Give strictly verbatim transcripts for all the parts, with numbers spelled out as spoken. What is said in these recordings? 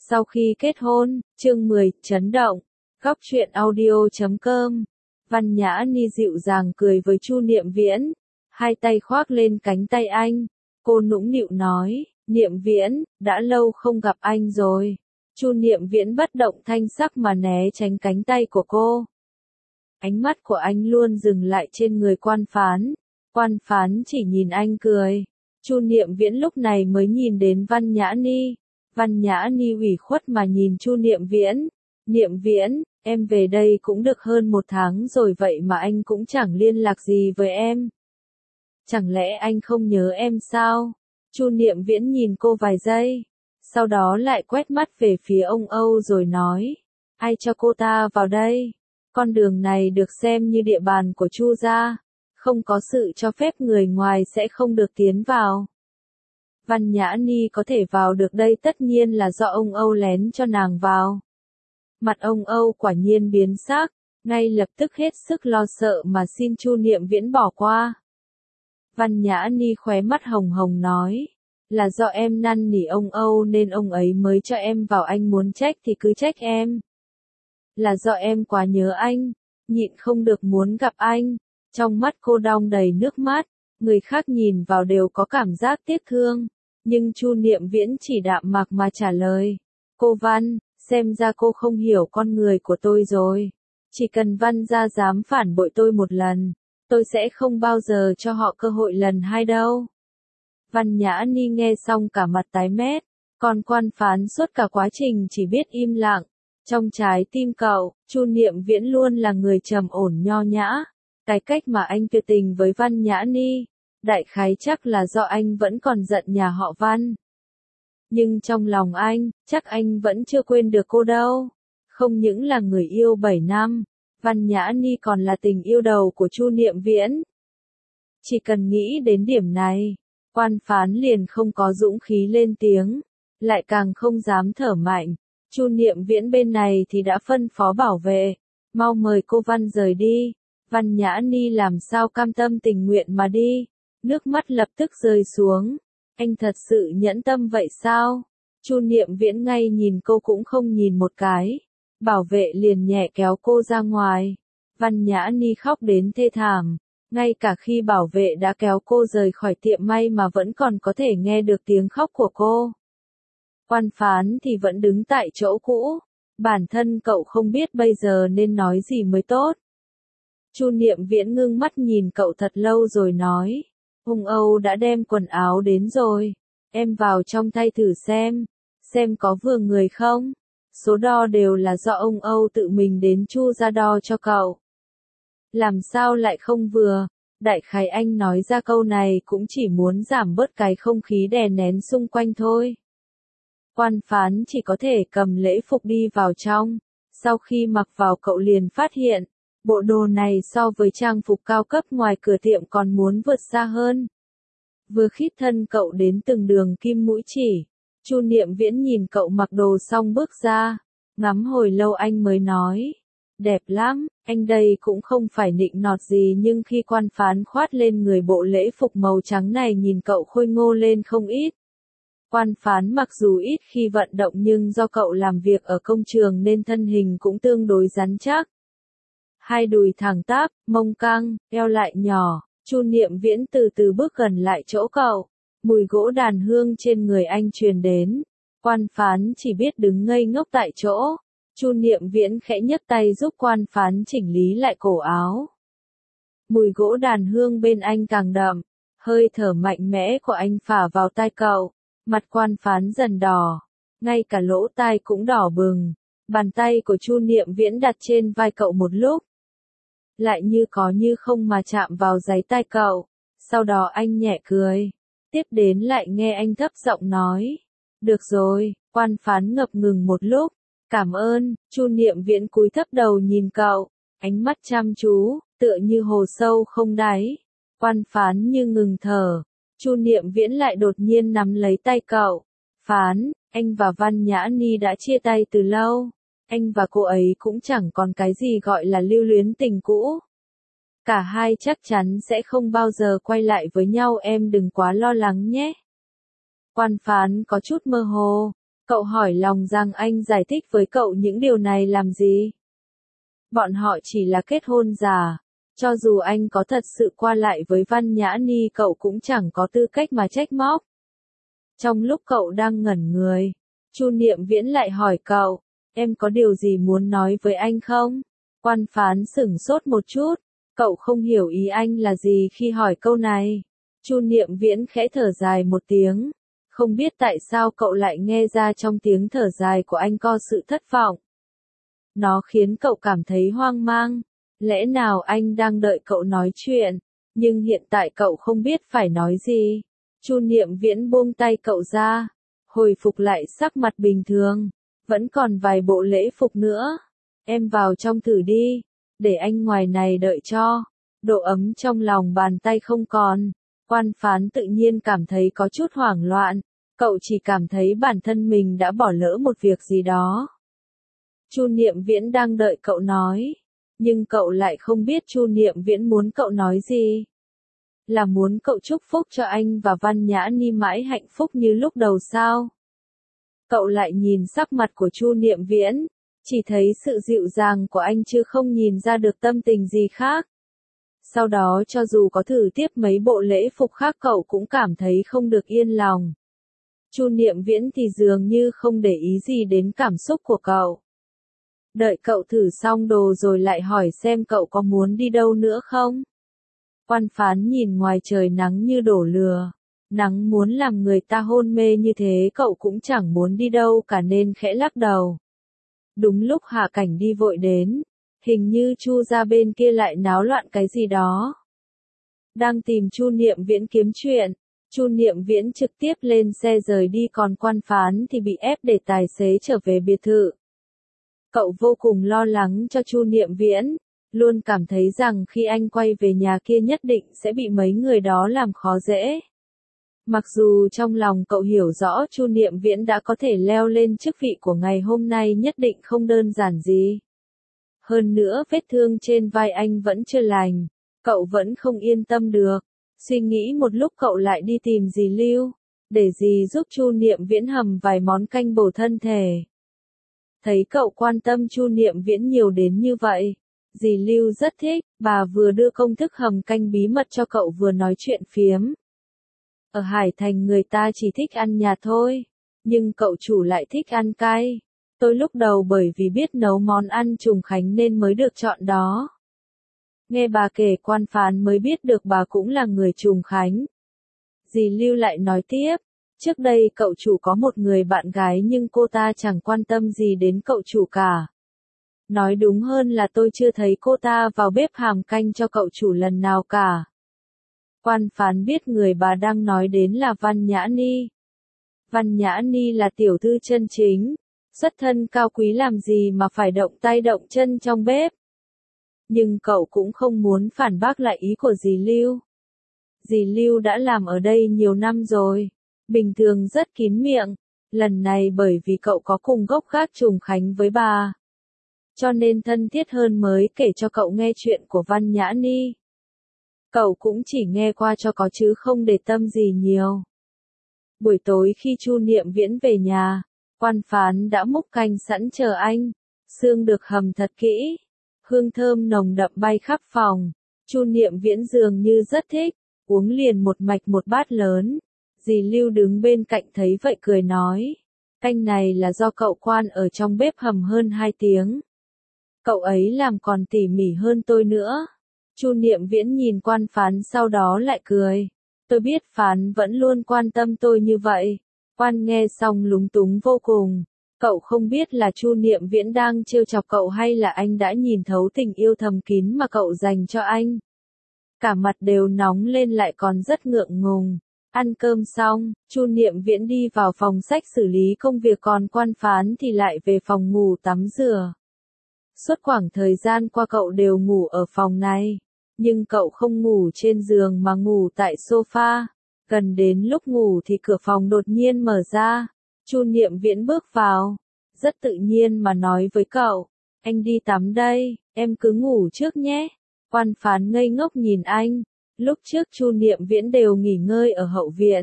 Sau khi kết hôn, chương mười, chấn động. Góc truyện audio chấm com. Văn Nhã Ni dịu dàng cười với Chu Niệm Viễn, hai tay khoác lên cánh tay anh. Cô nũng nịu nói, Niệm Viễn, đã lâu không gặp anh rồi. Chu Niệm Viễn bất động thanh sắc mà né tránh cánh tay của cô. Ánh mắt của anh luôn dừng lại trên người Quan Phán. Quan Phán chỉ nhìn anh cười. Chu Niệm Viễn lúc này mới nhìn đến Văn Nhã Ni. Văn Nhã Ni ủy khuất mà nhìn Chu Niệm Viễn. Niệm Viễn, em về đây cũng được hơn một tháng rồi vậy mà anh cũng chẳng liên lạc gì với em. Chẳng lẽ anh không nhớ em sao? Chu Niệm Viễn nhìn cô vài giây. Sau đó lại quét mắt về phía ông Âu rồi nói. Ai cho cô ta vào đây? Con đường này được xem như địa bàn của Chu gia. Không có sự cho phép người ngoài sẽ không được tiến vào. Văn Nhã Ni có thể vào được đây tất nhiên là do ông Âu lén cho nàng vào. Mặt ông Âu quả nhiên biến sắc, ngay lập tức hết sức lo sợ mà xin Chu Niệm Viễn bỏ qua. Văn Nhã Ni khóe mắt hồng hồng nói, là do em năn nỉ ông Âu nên ông ấy mới cho em vào, anh muốn trách thì cứ trách em. Là do em quá nhớ anh, nhịn không được muốn gặp anh. Trong mắt cô đong đầy nước mắt, người khác nhìn vào đều có cảm giác tiếc thương. Nhưng Chu Niệm Viễn chỉ đạm mạc mà trả lời. Cô Văn, xem ra cô không hiểu con người của tôi rồi. Chỉ cần Văn gia dám phản bội tôi một lần, tôi sẽ không bao giờ cho họ cơ hội lần hai đâu. Văn Nhã Ni nghe xong cả mặt tái mét, còn Quan Phán suốt cả quá trình chỉ biết im lặng. Trong trái tim cậu, Chu Niệm Viễn luôn là người trầm ổn nho nhã. Cái cách mà anh tuyệt tình với Văn Nhã Ni, đại khái chắc là do anh vẫn còn giận nhà họ Văn. Nhưng trong lòng anh, chắc anh vẫn chưa quên được cô đâu. Không những là người yêu bảy năm, Văn Nhã Ni còn là tình yêu đầu của Chu Niệm Viễn. Chỉ cần nghĩ đến điểm này, Quan Phán liền không có dũng khí lên tiếng, lại càng không dám thở mạnh. Chu Niệm Viễn bên này thì đã phân phó bảo vệ, mau mời cô Văn rời đi. Văn Nhã Ni làm sao cam tâm tình nguyện mà đi, nước mắt lập tức rơi xuống. Anh thật sự nhẫn tâm vậy sao? Chu Niệm Viễn ngay nhìn cô cũng không nhìn một cái. Bảo vệ liền nhẹ kéo cô ra ngoài. Văn Nhã Ni khóc đến thê thảm. Ngay cả khi bảo vệ đã kéo cô rời khỏi tiệm may mà vẫn còn có thể nghe được tiếng khóc của cô. Quan Phán thì vẫn đứng tại chỗ cũ. Bản thân cậu không biết bây giờ nên nói gì mới tốt. Chu Niệm Viễn ngưng mắt nhìn cậu thật lâu rồi nói. Ông Âu đã đem quần áo đến rồi. Em vào trong thay thử xem. Xem có vừa người không. Số đo đều là do ông Âu tự mình đến Chu gia đo cho cậu. Làm sao lại không vừa? Đại khái anh nói ra câu này cũng chỉ muốn giảm bớt cái không khí đè nén xung quanh thôi. Quan Phán chỉ có thể cầm lễ phục đi vào trong. Sau khi mặc vào cậu liền phát hiện. Bộ đồ này so với trang phục cao cấp ngoài cửa tiệm còn muốn vượt xa hơn. Vừa khít thân cậu đến từng đường kim mũi chỉ. Chu Niệm Viễn nhìn cậu mặc đồ xong bước ra. Ngắm hồi lâu anh mới nói. Đẹp lắm, anh đây cũng không phải nịnh nọt gì nhưng khi Quan Phán khoát lên người bộ lễ phục màu trắng này nhìn cậu khôi ngô lên không ít. Quan Phán mặc dù ít khi vận động nhưng do cậu làm việc ở công trường nên thân hình cũng tương đối rắn chắc. Hai đùi thẳng tắp, mông căng, eo lại nhỏ. Chu Niệm Viễn từ từ bước gần lại chỗ cậu. Mùi gỗ đàn hương trên người anh truyền đến. Quan Phán chỉ biết đứng ngây ngốc tại chỗ. Chu Niệm Viễn khẽ nhấc tay giúp Quan Phán chỉnh lý lại cổ áo. Mùi gỗ đàn hương bên anh càng đậm. Hơi thở mạnh mẽ của anh phả vào tai cậu. Mặt Quan Phán dần đỏ. Ngay cả lỗ tai cũng đỏ bừng. Bàn tay của Chu Niệm Viễn đặt trên vai cậu một lúc. Lại như có như không mà chạm vào giấy tai cậu. Sau đó anh nhẹ cười. Tiếp đến lại nghe anh thấp giọng nói. Được rồi. Quan Phán ngập ngừng một lúc. Cảm ơn. Chu Niệm Viễn cúi thấp đầu nhìn cậu. Ánh mắt chăm chú, tựa như hồ sâu không đáy. Quan Phán như ngừng thở. Chu Niệm Viễn lại đột nhiên nắm lấy tay cậu. Phán, anh và Văn Nhã Ni đã chia tay từ lâu. Anh và cô ấy cũng chẳng còn cái gì gọi là lưu luyến tình cũ. Cả hai chắc chắn sẽ không bao giờ quay lại với nhau, em đừng quá lo lắng nhé. Quan Phán có chút mơ hồ. Cậu hỏi lòng rằng anh giải thích với cậu những điều này làm gì? Bọn họ chỉ là kết hôn giả. Cho dù anh có thật sự qua lại với Văn Nhã Ni cậu cũng chẳng có tư cách mà trách móc. Trong lúc cậu đang ngẩn người, Chu Niệm Viễn lại hỏi cậu, em có điều gì muốn nói với anh không? Quan phán sửng sốt một chút, cậu không hiểu ý anh là gì khi hỏi câu này. Chu Niệm Viễn khẽ thở dài một tiếng, không biết tại sao cậu lại nghe ra trong tiếng thở dài của anh có sự thất vọng. Nó khiến cậu cảm thấy hoang mang, lẽ nào anh đang đợi cậu nói chuyện, nhưng hiện tại cậu không biết phải nói gì. Chu Niệm Viễn buông tay cậu ra, hồi phục lại sắc mặt bình thường, vẫn còn vài bộ lễ phục nữa. Em vào trong thử đi, để anh ngoài này đợi cho. Độ ấm trong lòng bàn tay không còn. Quan phán tự nhiên cảm thấy có chút hoảng loạn, cậu chỉ cảm thấy bản thân mình đã bỏ lỡ một việc gì đó. Chu Niệm Viễn đang đợi cậu nói, nhưng cậu lại không biết Chu Niệm Viễn muốn cậu nói gì. Là muốn cậu chúc phúc cho anh và Văn Nhã Ni mãi hạnh phúc như lúc đầu sao? Cậu lại nhìn sắc mặt của Chu Niệm Viễn, chỉ thấy sự dịu dàng của anh chứ không nhìn ra được tâm tình gì khác. Sau đó cho dù có thử tiếp mấy bộ lễ phục khác cậu cũng cảm thấy không được yên lòng. Chu Niệm Viễn thì dường như không để ý gì đến cảm xúc của cậu. Đợi cậu thử xong đồ rồi lại hỏi xem cậu có muốn đi đâu nữa không? Quan phán nhìn ngoài trời nắng như đổ lửa. Nắng muốn làm người ta hôn mê như thế cậu cũng chẳng muốn đi đâu cả nên khẽ lắc đầu. Đúng lúc Hạ Cảnh đi vội đến, hình như Chu gia bên kia lại náo loạn cái gì đó. Đang tìm Chu Niệm Viễn kiếm chuyện, Chu Niệm Viễn trực tiếp lên xe rời đi còn Quan phán thì bị ép để tài xế trở về biệt thự. Cậu vô cùng lo lắng cho Chu Niệm Viễn, luôn cảm thấy rằng khi anh quay về nhà kia nhất định sẽ bị mấy người đó làm khó dễ. Mặc dù trong lòng cậu hiểu rõ Chu Niệm Viễn đã có thể leo lên chức vị của ngày hôm nay nhất định không đơn giản gì. Hơn nữa vết thương trên vai anh vẫn chưa lành, cậu vẫn không yên tâm được. Suy nghĩ một lúc cậu lại đi tìm dì Lưu, để dì giúp Chu Niệm Viễn hầm vài món canh bổ thân thể. Thấy cậu quan tâm Chu Niệm Viễn nhiều đến như vậy, dì Lưu rất thích, bà vừa đưa công thức hầm canh bí mật cho cậu vừa nói chuyện phiếm. Ở Hải Thành người ta chỉ thích ăn nhạt thôi, nhưng cậu chủ lại thích ăn cay. Tôi lúc đầu bởi vì biết nấu món ăn Trùng Khánh nên mới được chọn đó. Nghe bà kể Quan phán mới biết được bà cũng là người Trùng Khánh. Dì Lưu lại nói tiếp, trước đây cậu chủ có một người bạn gái nhưng cô ta chẳng quan tâm gì đến cậu chủ cả. Nói đúng hơn là tôi chưa thấy cô ta vào bếp hàm canh cho cậu chủ lần nào cả. Quan phán biết người bà đang nói đến là Văn Nhã Ni. Văn Nhã Ni là tiểu thư chân chính, xuất thân cao quý làm gì mà phải động tay động chân trong bếp. Nhưng cậu cũng không muốn phản bác lại ý của dì Lưu. Dì Lưu đã làm ở đây nhiều năm rồi, bình thường rất kín miệng, lần này bởi vì cậu có cùng gốc gác Trùng Khánh với bà, cho nên thân thiết hơn mới kể cho cậu nghe chuyện của Văn Nhã Ni. Cậu cũng chỉ nghe qua cho có chứ không để tâm gì nhiều. Buổi tối khi Chu Niệm Viễn về nhà, Quan phán đã múc canh sẵn chờ anh, xương được hầm thật kỹ, hương thơm nồng đậm bay khắp phòng. Chu Niệm Viễn dường như rất thích, uống liền một mạch một bát lớn. Dì Lưu đứng bên cạnh thấy vậy cười nói, canh này là do cậu Quan ở trong bếp hầm hơn hai tiếng. Cậu ấy làm còn tỉ mỉ hơn tôi nữa. Chu Niệm Viễn nhìn Quan phán sau đó lại cười. Tôi biết phán vẫn luôn quan tâm tôi như vậy. Quan nghe xong lúng túng vô cùng. Cậu không biết là Chu Niệm Viễn đang trêu chọc cậu hay là anh đã nhìn thấu tình yêu thầm kín mà cậu dành cho anh. Cả mặt đều nóng lên lại còn rất ngượng ngùng. Ăn cơm xong, Chu Niệm Viễn đi vào phòng sách xử lý công việc còn Quan phán thì lại về phòng ngủ tắm rửa. Suốt khoảng thời gian qua cậu đều ngủ ở phòng này. Nhưng cậu không ngủ trên giường mà ngủ tại sofa. Gần đến lúc ngủ thì cửa phòng đột nhiên mở ra. Chu Niệm Viễn bước vào. Rất tự nhiên mà nói với cậu. Anh đi tắm đây, em cứ ngủ trước nhé. Quan phán ngây ngốc nhìn anh. Lúc trước Chu Niệm Viễn đều nghỉ ngơi ở hậu viện.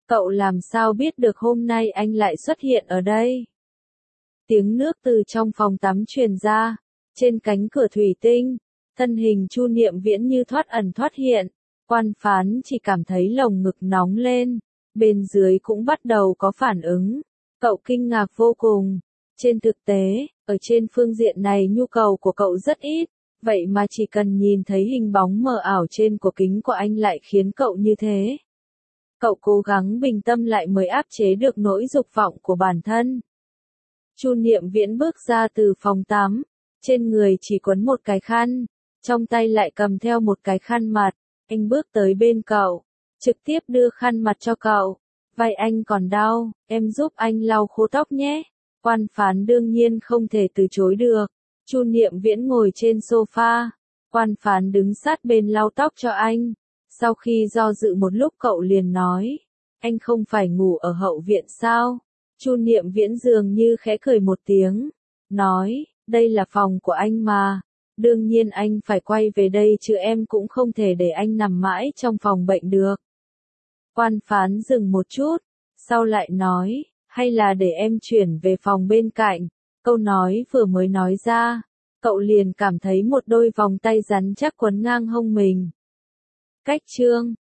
Cậu làm sao biết được hôm nay anh lại xuất hiện ở đây? Tiếng nước từ trong phòng tắm truyền ra, trên cánh cửa thủy tinh, thân hình Chu Niệm Viễn như thoát ẩn thoát hiện, Quan Phán chỉ cảm thấy lồng ngực nóng lên, bên dưới cũng bắt đầu có phản ứng. Cậu kinh ngạc vô cùng. Trên thực tế, ở trên phương diện này nhu cầu của cậu rất ít, vậy mà chỉ cần nhìn thấy hình bóng mờ ảo trên cổ kính của anh lại khiến cậu như thế. Cậu cố gắng bình tâm lại mới áp chế được nỗi dục vọng của bản thân. Chu Niệm Viễn bước ra từ phòng tắm, trên người chỉ quấn một cái khăn, trong tay lại cầm theo một cái khăn mặt. Anh bước tới bên cậu, trực tiếp đưa khăn mặt cho cậu. Vai anh còn đau, em giúp anh lau khô tóc nhé. Quan Phán đương nhiên không thể từ chối được. Chu Niệm Viễn ngồi trên sofa, Quan Phán đứng sát bên lau tóc cho anh. Sau khi do dự một lúc cậu liền nói, anh không phải ngủ ở hậu viện sao? Chu Niệm Viễn dường như khẽ cười một tiếng, nói, đây là phòng của anh mà. Đương nhiên anh phải quay về đây chứ em cũng không thể để anh nằm mãi trong phòng bệnh được. Quan Phán dừng một chút, sau lại nói, hay là để em chuyển về phòng bên cạnh. Câu nói vừa mới nói ra, cậu liền cảm thấy một đôi vòng tay rắn chắc quấn ngang hông mình. Cách chương